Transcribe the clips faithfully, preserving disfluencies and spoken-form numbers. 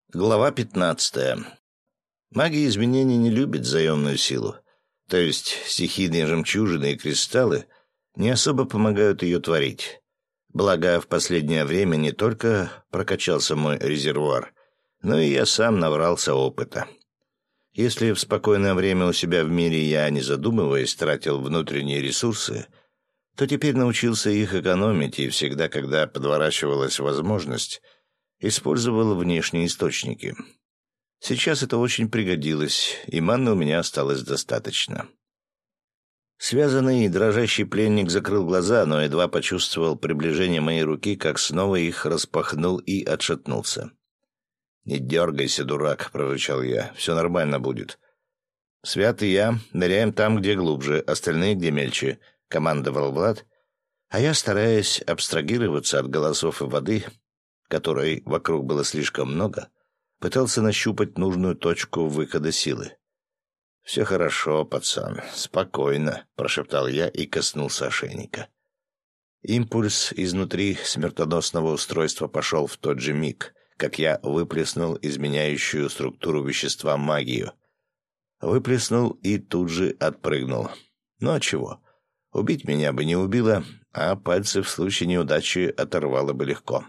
Глава пятнадцатая. Магия изменений не любит заемную силу, то есть стихийные жемчужины и кристаллы не особо помогают ее творить. Благо, в последнее время не только прокачался мой резервуар, но и я сам набрался опыта. Если в спокойное время у себя в мире я, не задумываясь, тратил внутренние ресурсы, то теперь научился их экономить и всегда, когда подворачивалась возможность, использовал внешние источники. Сейчас это очень пригодилось, и манны у меня осталось достаточно. Связанный и дрожащий пленник закрыл глаза, но едва почувствовал приближение моей руки, как снова их распахнул и отшатнулся. «Не дергайся, дурак», — прорычал я, — «все нормально будет». «Свят и я ныряем там, где глубже, остальные где мельче», — командовал Влад, а я, стараясь абстрагироваться от голосов и воды, которой вокруг было слишком много, пытался нащупать нужную точку выхода силы. «Все хорошо, пацан, спокойно», — прошептал я и коснулся ошейника. Импульс изнутри смертоносного устройства пошел в тот же миг, как я выплеснул изменяющую структуру вещества магию. Выплеснул и тут же отпрыгнул. Ну а чего? Убить меня бы не убило, а пальцы в случае неудачи оторвало бы легко.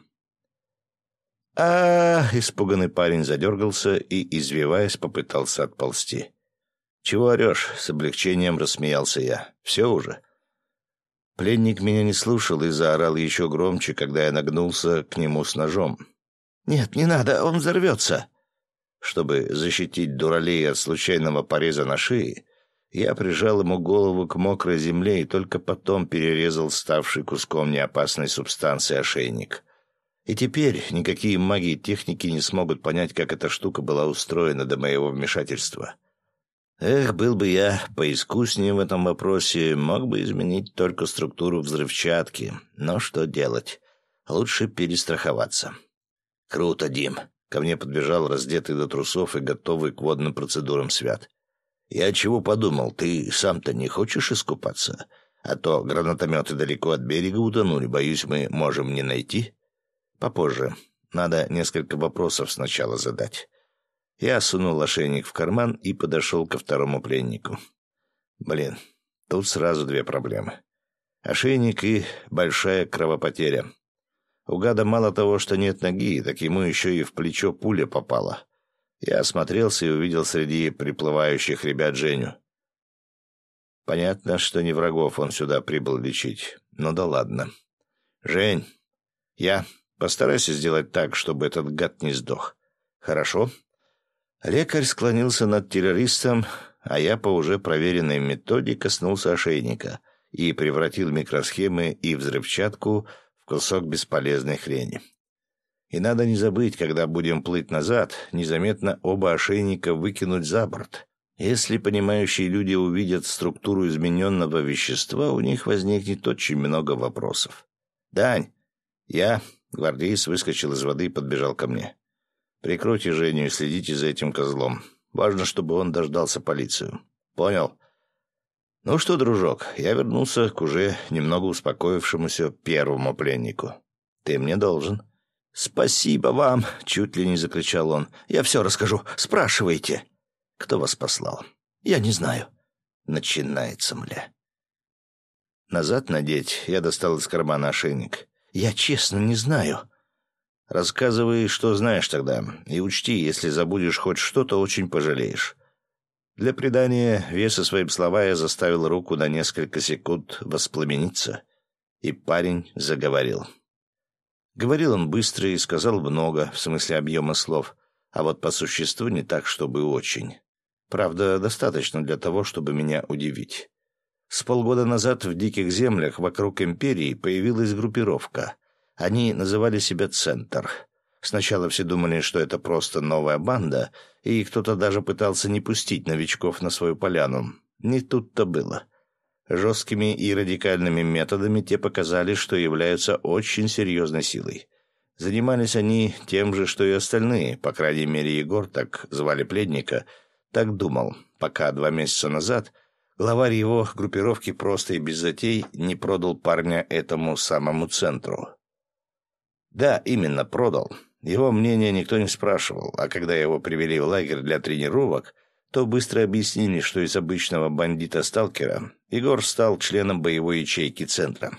а испуганный парень задергался и, извиваясь, попытался отползти. «Чего орешь?» — с облегчением рассмеялся я. «Все уже?» Пленник меня не слушал и заорал еще громче, когда я нагнулся к нему с ножом. «Нет, не надо, он взорвется!» Чтобы защитить дуралей от случайного пореза на шее, я прижал ему голову к мокрой земле и только потом перерезал ставший куском неопасной субстанции ошейник. И теперь никакие маги и техники не смогут понять, как эта штука была устроена до моего вмешательства. Эх, был бы я поискуснее в этом вопросе, мог бы изменить только структуру взрывчатки. Но что делать? Лучше перестраховаться. «Круто, Дим!» — ко мне подбежал раздетый до трусов и готовый к водным процедурам Свят. «Я чего подумал, ты сам-то не хочешь искупаться? А то гранатометы далеко от берега утонули, боюсь, мы можем не найти». «Попозже. Надо несколько вопросов сначала задать». Я сунул ошейник в карман и подошел ко второму пленнику. Блин, тут сразу две проблемы. Ошейник и большая кровопотеря. У гада мало того, что нет ноги, так ему еще и в плечо пуля попала. Я осмотрелся и увидел среди приплывающих ребят Женю. Понятно, что не врагов он сюда прибыл лечить. Ну да ладно. «Жень, я... Постарайся сделать так, чтобы этот гад не сдох. Хорошо?» Лекарь склонился над террористом, а я по уже проверенной методе коснулся ошейника и превратил микросхемы и взрывчатку в кусок бесполезной хрени. И надо не забыть, когда будем плыть назад, незаметно оба ошейника выкинуть за борт. Если понимающие люди увидят структуру измененного вещества, у них возникнет очень много вопросов. «Дань, я...» Гвардеец выскочил из воды и подбежал ко мне. «Прикройте Женю и следите за этим козлом. Важно, чтобы он дождался полицию». «Понял». «Ну что, дружок, я вернулся к уже немного успокоившемуся первому пленнику. Ты мне должен». «Спасибо вам!» — чуть ли не закричал он. «Я все расскажу. Спрашивайте». «Кто вас послал?» «Я не знаю». «Начинается, мля». «Назад надеть?» — я достал из кармана ошейник. «Я честно не знаю». «Рассказывай, что знаешь тогда, и учти, если забудешь хоть что-то, очень пожалеешь». Для придания веса своим словам я заставил руку на несколько секунд воспламениться, и парень заговорил. Говорил он быстро и сказал много, в смысле объема слов, а вот по существу не так, чтобы очень. Правда, достаточно для того, чтобы меня удивить. С полгода назад в диких землях вокруг империи появилась группировка. Они называли себя «Центр». Сначала все думали, что это просто новая банда, и кто-то даже пытался не пустить новичков на свою поляну. Не тут-то было. Жесткими и радикальными методами те показали, что являются очень серьезной силой. Занимались они тем же, что и остальные, по крайней мере, Егор, так звали пленника, так думал, пока два месяца назад главарь его группировки просто и без затей не продал парня этому самому центру. Да, именно продал. Его мнение никто не спрашивал, а когда его привели в лагерь для тренировок, то быстро объяснили, что из обычного бандита-сталкера Егор стал членом боевой ячейки центра.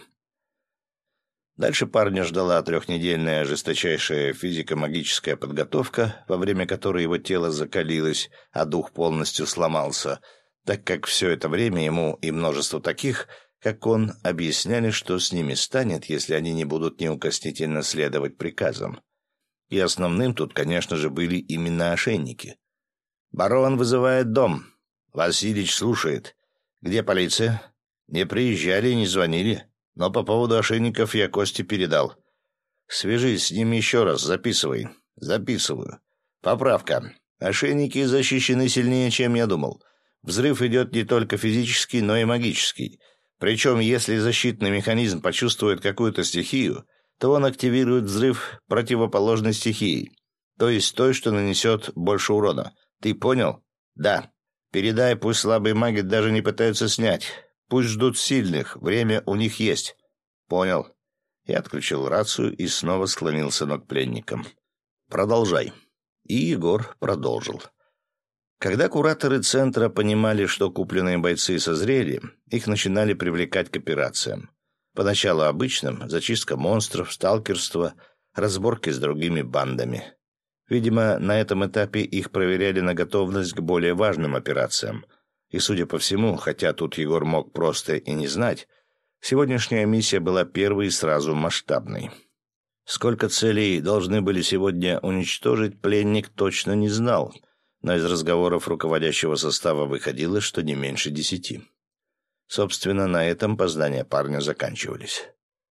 Дальше парня ждала трехнедельная жесточайшая физико-магическая подготовка, во время которой его тело закалилось, а дух полностью сломался, так как все это время ему и множество таких, как он, объясняли, что с ними станет, если они не будут неукоснительно следовать приказам. И основным тут, конечно же, были именно ошейники. «Барон вызывает дом. Василич слушает. Где полиция? Не приезжали и не звонили. Но по поводу ошейников я Косте передал. Свяжись с ним еще раз, записывай». «Записываю. Поправка. Ошейники защищены сильнее, чем я думал. Взрыв идет не только физический, но и магический. Причем, если защитный механизм почувствует какую-то стихию, то он активирует взрыв противоположной стихии, то есть той, что нанесет больше урона. Ты понял? Да. Передай, пусть слабые маги даже не пытаются снять. Пусть ждут сильных, время у них есть. Понял. Я отключил рацию и снова склонился над пленником. Продолжай. И Егор продолжил. Когда кураторы центра понимали, что купленные бойцы созрели, их начинали привлекать к операциям. Поначалу обычным — зачистка монстров, сталкерство, разборки с другими бандами. Видимо, на этом этапе их проверяли на готовность к более важным операциям. И, судя по всему, хотя тут Егор мог просто и не знать, сегодняшняя миссия была первой и сразу масштабной. Сколько целей должны были сегодня уничтожить, пленник точно не знал, но из разговоров руководящего состава выходило, что не меньше десяти. Собственно, на этом познания парня заканчивались.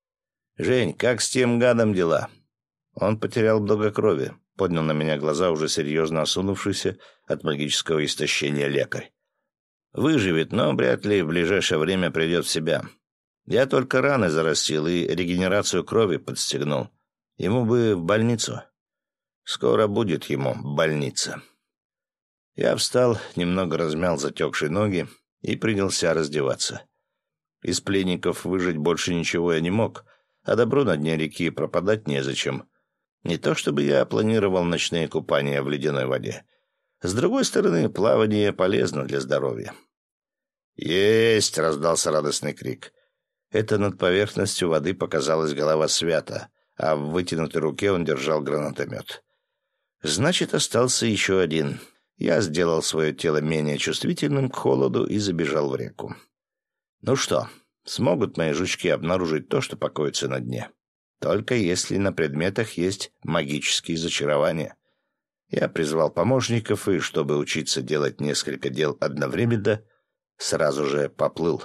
«Жень, как с тем гадом дела?» Он потерял много крови, поднял на меня глаза уже серьезно осунувшийся от магического истощения лекарь. «Выживет, но вряд ли в ближайшее время придет в себя. Я только раны зарастил и регенерацию крови подстегнул. Ему бы в больницу. Скоро будет ему больница». Я встал, немного размял затекшие ноги и принялся раздеваться. Из пленников выжить больше ничего я не мог, а добру на дне реки пропадать незачем. Не то чтобы я планировал ночные купания в ледяной воде. С другой стороны, плавание полезно для здоровья. «Есть!» — раздался радостный крик. Это над поверхностью воды показалась голова Свята, а в вытянутой руке он держал гранатомет. Значит, остался еще один. Я сделал свое тело менее чувствительным к холоду и забежал в реку. Ну что, смогут мои жучки обнаружить то, что покоится на дне? Только если на предметах есть магические зачарования. Я призвал помощников и, чтобы учиться делать несколько дел одновременно, сразу же поплыл.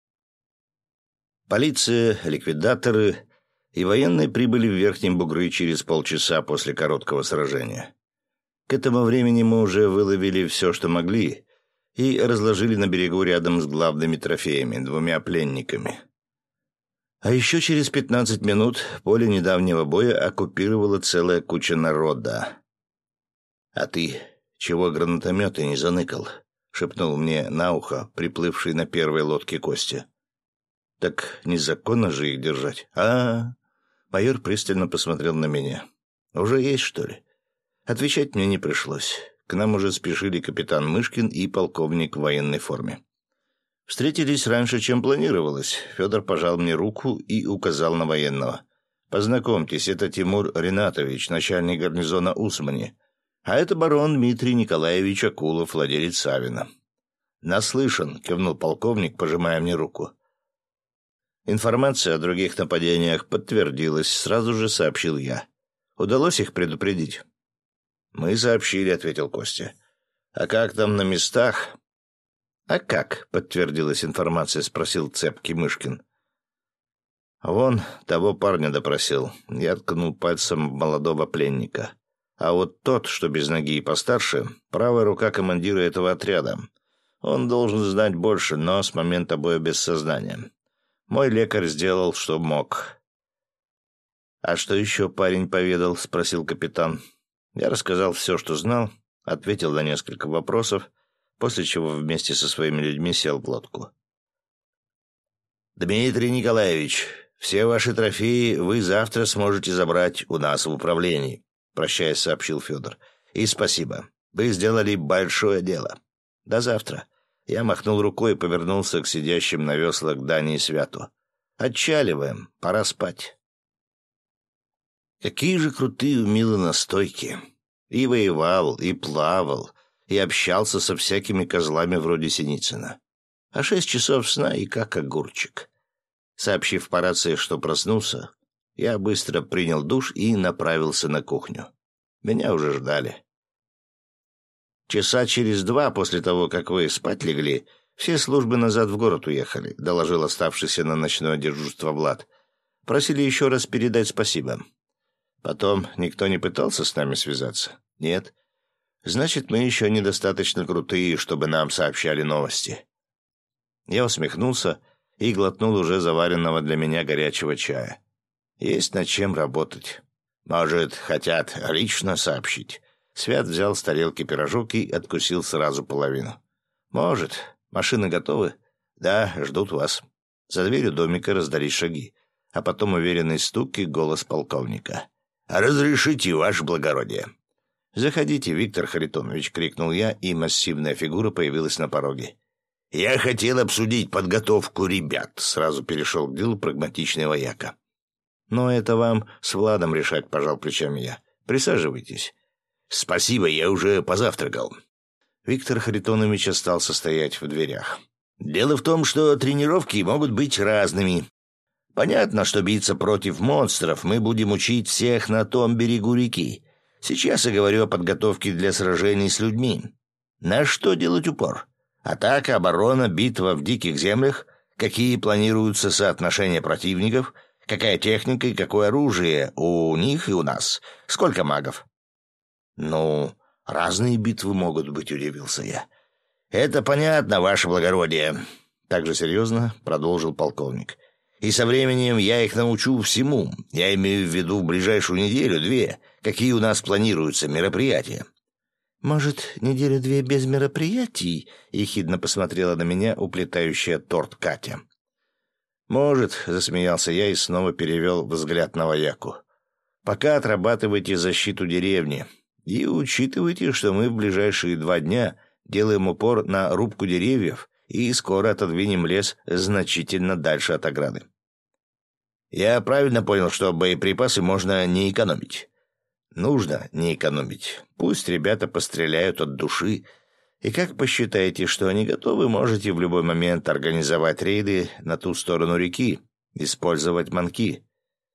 Полиция, ликвидаторы и военные прибыли в Верхнем Бугры через полчаса после короткого сражения. К этому времени мы уже выловили все, что могли, и разложили на берегу рядом с главными трофеями, двумя пленниками. А еще через пятнадцать минут поле недавнего боя оккупировала целая куча народа. «А ты чего гранатометы не заныкал?» — шепнул мне на ухо приплывший на первой лодке Костя. «Так незаконно же их держать?» «А-а-а!» Майор пристально посмотрел на меня. «Уже есть, что ли?» Отвечать мне не пришлось. К нам уже спешили капитан Мышкин и полковник в военной форме. Встретились раньше, чем планировалось. Федор пожал мне руку и указал на военного. «Познакомьтесь, это Тимур Ринатович, начальник гарнизона Усмани. А это барон Дмитрий Николаевич Акулов, владелец Савина». «Наслышан», — кивнул полковник, пожимая мне руку. Информация о других нападениях подтвердилась, сразу же сообщил я. «Удалось их предупредить?» «Мы сообщили», — ответил Костя. «А как там на местах?» «А как?» — подтвердилась информация, спросил цепкий Мышкин. «Вон того парня допросил». Я ткнул пальцем в молодого пленника. «А вот тот, что без ноги и постарше, правая рука командира этого отряда. Он должен знать больше, но с момента боя без сознания. Мой лекарь сделал, что мог». «А что еще парень поведал?» — спросил капитан. Я рассказал все, что знал, ответил на несколько вопросов, после чего вместе со своими людьми сел в лодку. «Дмитрий Николаевич, все ваши трофеи вы завтра сможете забрать у нас в управлении. прощаясь, сообщил Федор. «И спасибо. Вы сделали большое дело. До завтра». Я махнул рукой и повернулся к сидящим на веслах Дани и Святу. «Отчаливаем. Пора спать». Какие же крутые у Милы настойки. И воевал, и плавал, и общался со всякими козлами вроде Синицына. А шесть часов сна и как огурчик. Сообщив по рации, что проснулся, я быстро принял душ и направился на кухню. Меня уже ждали. «Часа через два после того, как вы спать легли, все службы назад в город уехали», — доложил оставшийся на ночное дежурство Влад. «Просили еще раз передать спасибо. Потом никто не пытался с нами связаться? Нет? Значит, мы еще недостаточно крутые, чтобы нам сообщали новости». Я усмехнулся и глотнул уже заваренного для меня горячего чая. Есть над чем работать. Может, хотят лично сообщить. Свят взял с тарелки пирожок и откусил сразу половину. Может. Машины готовы? Да, ждут вас. За дверью домика раздались шаги, а потом уверенный стук и голос полковника. «Разрешите, ваше благородие». «Заходите, Виктор Харитонович», — крикнул я, и массивная фигура появилась на пороге. «Я хотел обсудить подготовку ребят», — сразу перешел к делу прагматичный вояка. «Но это вам с Владом решать», — пожал плечами я. «Присаживайтесь». «Спасибо, я уже позавтракал». Виктор Харитонович остался стоять в дверях. «Дело в том, что тренировки могут быть разными. Понятно, что биться против монстров мы будем учить всех на том берегу реки. Сейчас я говорю о подготовке для сражений с людьми. На что делать упор? Атака, оборона, битва в диких землях? Какие планируются соотношения противников? Какая техника и какое оружие у них и у нас? Сколько магов?» «Ну, разные битвы могут быть», — удивился я. «Это понятно, ваше благородие», — также серьезно продолжил полковник. «И со временем я их научу всему. Я имею в виду в ближайшую неделю-две, какие у нас планируются мероприятия». «Может, неделю-две без мероприятий?» — ехидно посмотрела на меня уплетающая торт Катя. «Может», — засмеялся я и снова перевел взгляд на вояку. «Пока отрабатывайте защиту деревни и учитывайте, что мы в ближайшие два дня делаем упор на рубку деревьев и скоро отодвинем лес значительно дальше от ограды». «Я правильно понял, что боеприпасы можно не экономить?» «Нужно не экономить. Пусть ребята постреляют от души. И как посчитаете, что они готовы, можете в любой момент организовать рейды на ту сторону реки, использовать манки.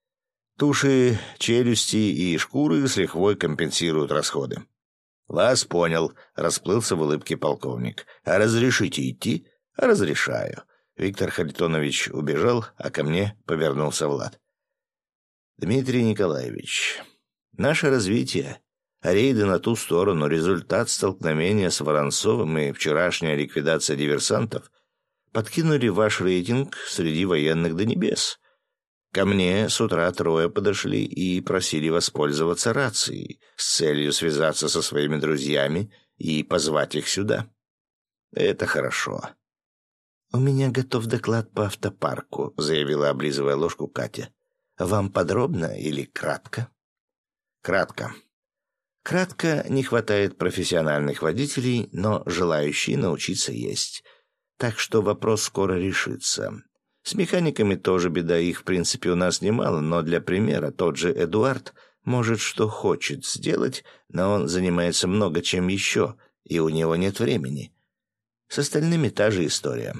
Туши, челюсти и шкуры с лихвой компенсируют расходы». «Вас понял», — расплылся в улыбке полковник. «А разрешите идти?» «Разрешаю». Виктор Харитонович убежал, а ко мне повернулся Влад. «Дмитрий Николаевич, наше развитие, рейды на ту сторону, результат столкновения с Воронцовым и вчерашняя ликвидация диверсантов подкинули ваш рейтинг среди военных до небес. Ко мне с утра трое подошли и просили воспользоваться рацией с целью связаться со своими друзьями и позвать их сюда. Это хорошо». «У меня готов доклад по автопарку», — заявила, облизывая ложку Катя. «Вам подробно или кратко?» «Кратко. Кратко, не хватает профессиональных водителей, но желающие научиться есть. Так что вопрос скоро решится. С механиками тоже беда, их в принципе у нас немало, но для примера тот же Эдуард может что хочет сделать, но он занимается много чем еще, и у него нет времени. С остальными та же история».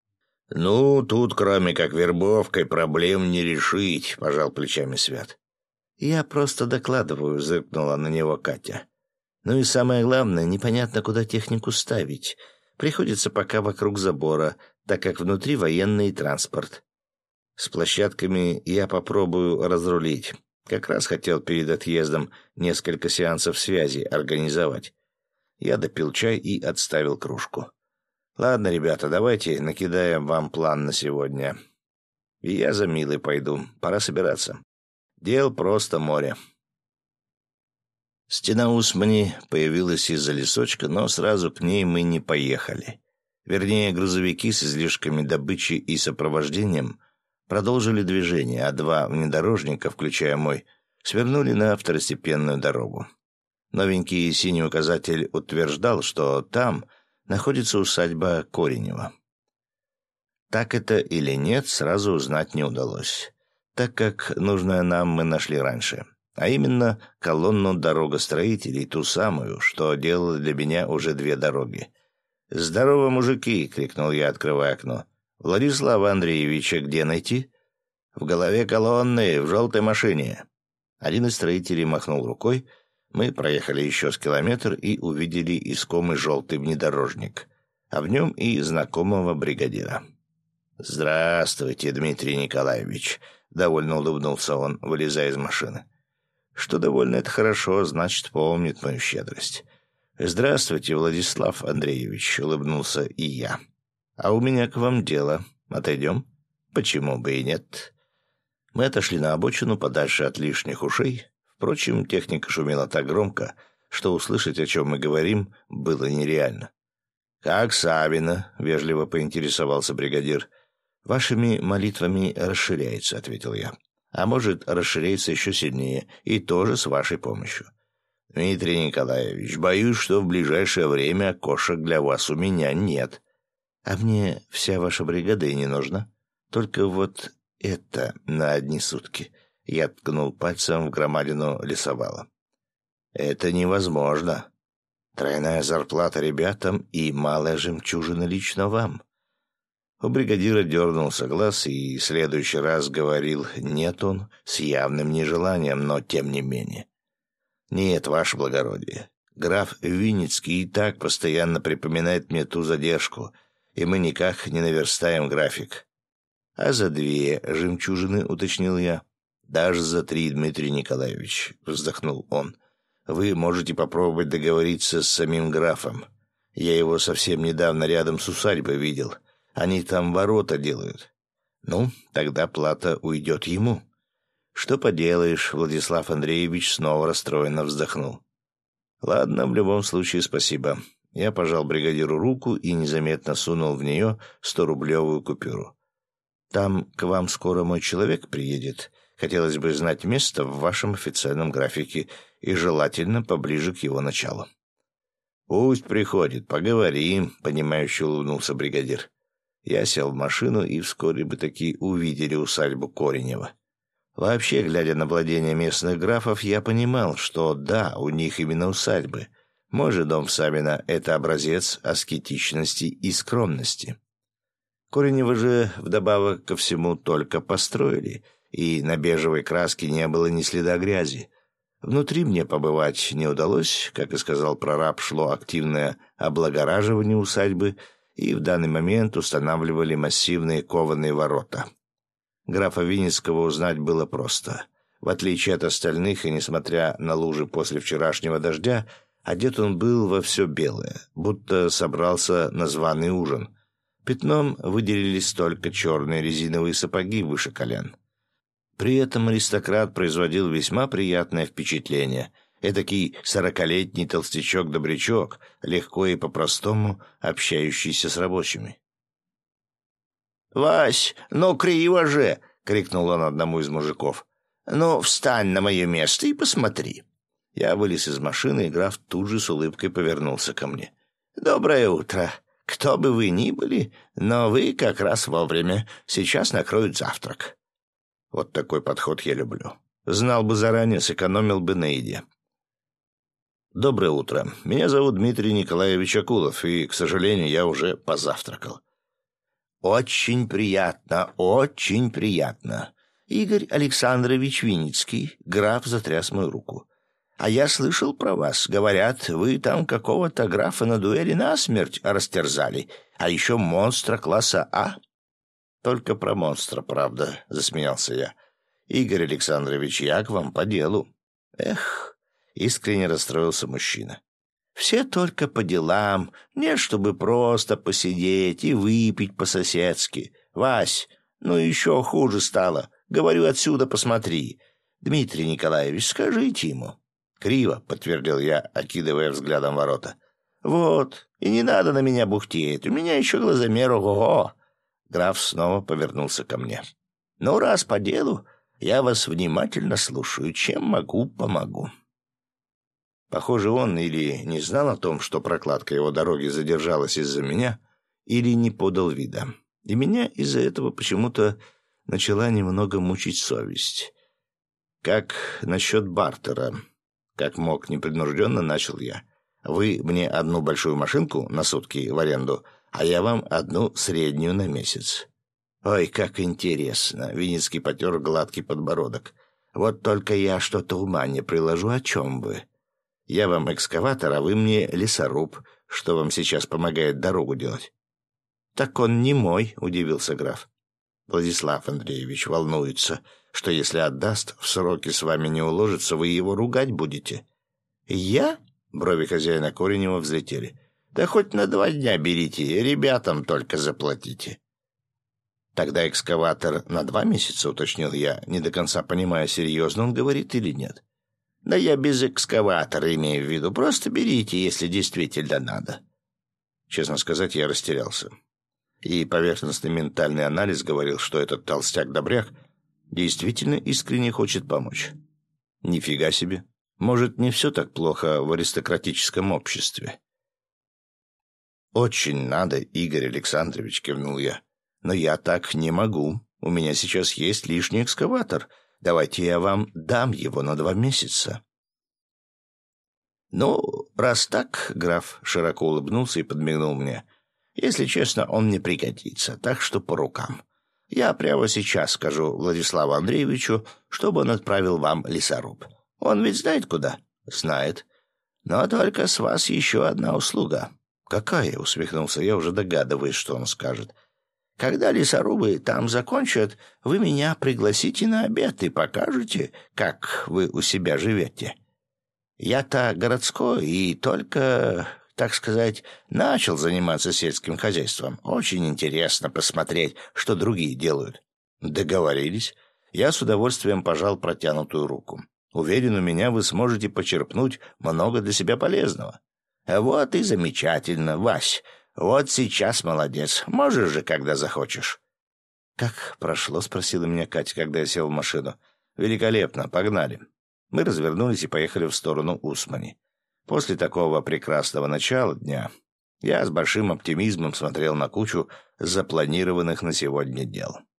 «Ну, тут кроме как вербовкой проблем не решить», — пожал плечами Свят. «Я просто докладываю», — зыркнула на него Катя. «Ну и самое главное, непонятно, куда технику ставить. Приходится пока вокруг забора, так как внутри военный транспорт. С площадками я попробую разрулить. Как раз хотел перед отъездом несколько сеансов связи организовать». Я допил чай и отставил кружку. «Ладно, ребята, давайте накидаем вам план на сегодня. И я за Милой пойду. Пора собираться. Дел просто море». Стена Усмани появилась из-за лесочка, но сразу к ней мы не поехали. Вернее, грузовики с излишками добычи и сопровождением продолжили движение, а два внедорожника, включая мой, Свернули на второстепенную дорогу. Новенький синий указатель утверждал, что там находится усадьба Коренева. Так это или нет, сразу узнать не удалось, так как нужное нам мы нашли раньше, а именно колонну дорогостроителей, ту самую, что делала для меня уже две дороги. «Здорово, мужики!» — крикнул я, открывая окно. «Владислава Андреевича где найти?» «В голове колонны, в желтой машине». Один из строителей махнул рукой. Мы проехали еще с километр и увидели искомый желтый внедорожник, а в нем и знакомого бригадира. «Здравствуйте, Дмитрий Николаевич», — довольно улыбнулся он, вылезая из машины. «Что довольно, это хорошо, значит, помнит мою щедрость». «Здравствуйте, Владислав Андреевич», — улыбнулся и я. «А у меня к вам дело. Отойдем?» «Почему бы и нет?» Мы отошли на обочину, подальше от лишних ушей. Впрочем, техника шумела так громко, что услышать, о чем мы говорим, было нереально. «Как Савина?» — вежливо поинтересовался бригадир. «Вашими молитвами расширяется», — ответил я. «А может, расширяется еще сильнее, и тоже с вашей помощью». «Дмитрий Николаевич, боюсь, что в ближайшее время кошек для вас у меня нет». «А мне вся ваша бригада и не нужна. Только вот это на одни сутки». Я ткнул пальцем в громадину лесовала. «Это невозможно. Тройная зарплата ребятам и малая жемчужина лично вам». У бригадира дернулся глаз, и в следующий раз говорил «нет» он с явным нежеланием, но тем не менее. «Нет, ваше благородие, граф Винницкий и так постоянно припоминает мне ту задержку, и мы никак не наверстаем график». «А за две жемчужины», — уточнил я. «Даже за три, Дмитрий Николаевич», — вздохнул он. «Вы можете попробовать договориться с самим графом. Я его совсем недавно рядом с усадьбой видел. Они там ворота делают. Ну, тогда плата уйдет ему». «Что поделаешь», — Владислав Андреевич снова расстроенно вздохнул. «Ладно, в любом случае спасибо». Я пожал бригадиру руку и незаметно сунул в нее сторублевую купюру. «Там к вам скоро мой человек приедет. Хотелось бы знать место в вашем официальном графике и желательно поближе к его началу». «Пусть приходит, поговорим», — понимающе улыбнулся бригадир. Я сел в машину, и вскоре бы таки увидели усадьбу Коренева. Вообще, глядя на владения местных графов, я понимал, что да, у них именно усадьбы. Мой же дом в Савино — это образец аскетичности и скромности. Кореневы же, вдобавок ко всему, только построили, и на бежевой краске не было ни следа грязи. Внутри мне побывать не удалось, как и сказал прораб, шло активное облагораживание усадьбы, и в данный момент устанавливали массивные кованые ворота. Графа Винницкого узнать было просто. В отличие от остальных, и несмотря на лужи после вчерашнего дождя, одет он был во все белое, будто собрался на званый ужин. Пятном выделились только черные резиновые сапоги выше колен. При этом аристократ производил весьма приятное впечатление. Эдакий сорокалетний толстячок-добрячок, легко и по-простому общающийся с рабочими. «Вась, ну криво же!» — крикнул он одному из мужиков. «Ну, встань на мое место и посмотри». Я вылез из машины, и граф тут же с улыбкой повернулся ко мне. «Доброе утро. Кто бы вы ни были, но вы как раз вовремя. Сейчас накроют завтрак». Вот такой подход я люблю. Знал бы заранее, сэкономил бы на еде. «Доброе утро. Меня зовут Дмитрий Николаевич Акулов, и, к сожалению, я уже позавтракал». «Очень приятно, очень приятно. Игорь Александрович Винницкий», — граф затряс мою руку. «А я слышал про вас. Говорят, вы там какого-то графа на дуэли насмерть растерзали, а еще монстра класса А». «Только про монстра, правда», — засмеялся я. «Игорь Александрович, я к вам по делу». «Эх», — искренне расстроился мужчина. «Все только по делам, не чтобы просто посидеть и выпить по-соседски. Вась, ну еще хуже стало. Говорю, отсюда посмотри. Дмитрий Николаевич, скажите ему». «Криво», — подтвердил я, окидывая взглядом ворота. «Вот, и не надо на меня бухтеть, у меня еще глазомер ого-го». Граф снова повернулся ко мне. «Ну, раз по делу, Я вас внимательно слушаю. Чем могу, помогу». Похоже, он или не знал о том, что прокладка его дороги задержалась из-за меня, или не подал вида. И меня из-за этого почему-то начала немного мучить совесть. «Как насчет бартера?» Как мог непринужденно начал я. «Вы мне одну большую машинку на сутки в аренду, а я вам одну среднюю на месяц». «Ой, как интересно!» — Виницкий потер гладкий подбородок. «Вот только я что-то ума не приложу. О чем вы? Я вам экскаватор, а вы мне лесоруб, что вам сейчас помогает дорогу делать». «Так он не мой», — удивился граф. «Владислав Андреевич волнуется, что если отдаст, в сроки с вами не уложится, вы его ругать будете». «Я?» — брови хозяина Коренева взлетели. «Да хоть на два дня берите, ребятам только заплатите». «Тогда экскаватор на два месяца», — уточнил я, не до конца понимая, серьезно он говорит или нет. «Да я без экскаватора имею в виду. Просто берите, если действительно надо». Честно сказать, я растерялся. И поверхностный ментальный анализ говорил, что этот толстяк-добряк действительно искренне хочет помочь. Нифига себе. Может, не все так плохо в аристократическом обществе. «Очень надо, Игорь Александрович», — кивнул я. «Но я так не могу. У меня сейчас есть лишний экскаватор. Давайте я вам дам его на два месяца». «Ну, раз так», — граф широко улыбнулся и подмигнул мне, — «если честно, он мне пригодится, так что по рукам. Я прямо сейчас скажу Владиславу Андреевичу, чтобы он отправил вам лесоруб. Он ведь знает куда?» «Знает. Но только с вас еще одна услуга». «Какая?» — усмехнулся я, уже догадываясь, что он скажет. «Когда лесорубы там закончат, вы меня пригласите на обед и покажете, как вы у себя живете. Я-то городской и только, так сказать, начал заниматься сельским хозяйством. Очень интересно посмотреть, что другие делают». «Договорились». Я с удовольствием пожал протянутую руку. «Уверен, у меня вы сможете почерпнуть много для себя полезного». «Вот и замечательно, Вась. Вот сейчас молодец. Можешь же, когда захочешь». «Как прошло?» — спросила меня Катя, когда я сел в машину. «Великолепно. Погнали». Мы развернулись и поехали в сторону Усмани. После такого прекрасного начала дня я с большим оптимизмом смотрел на кучу запланированных на сегодня дел.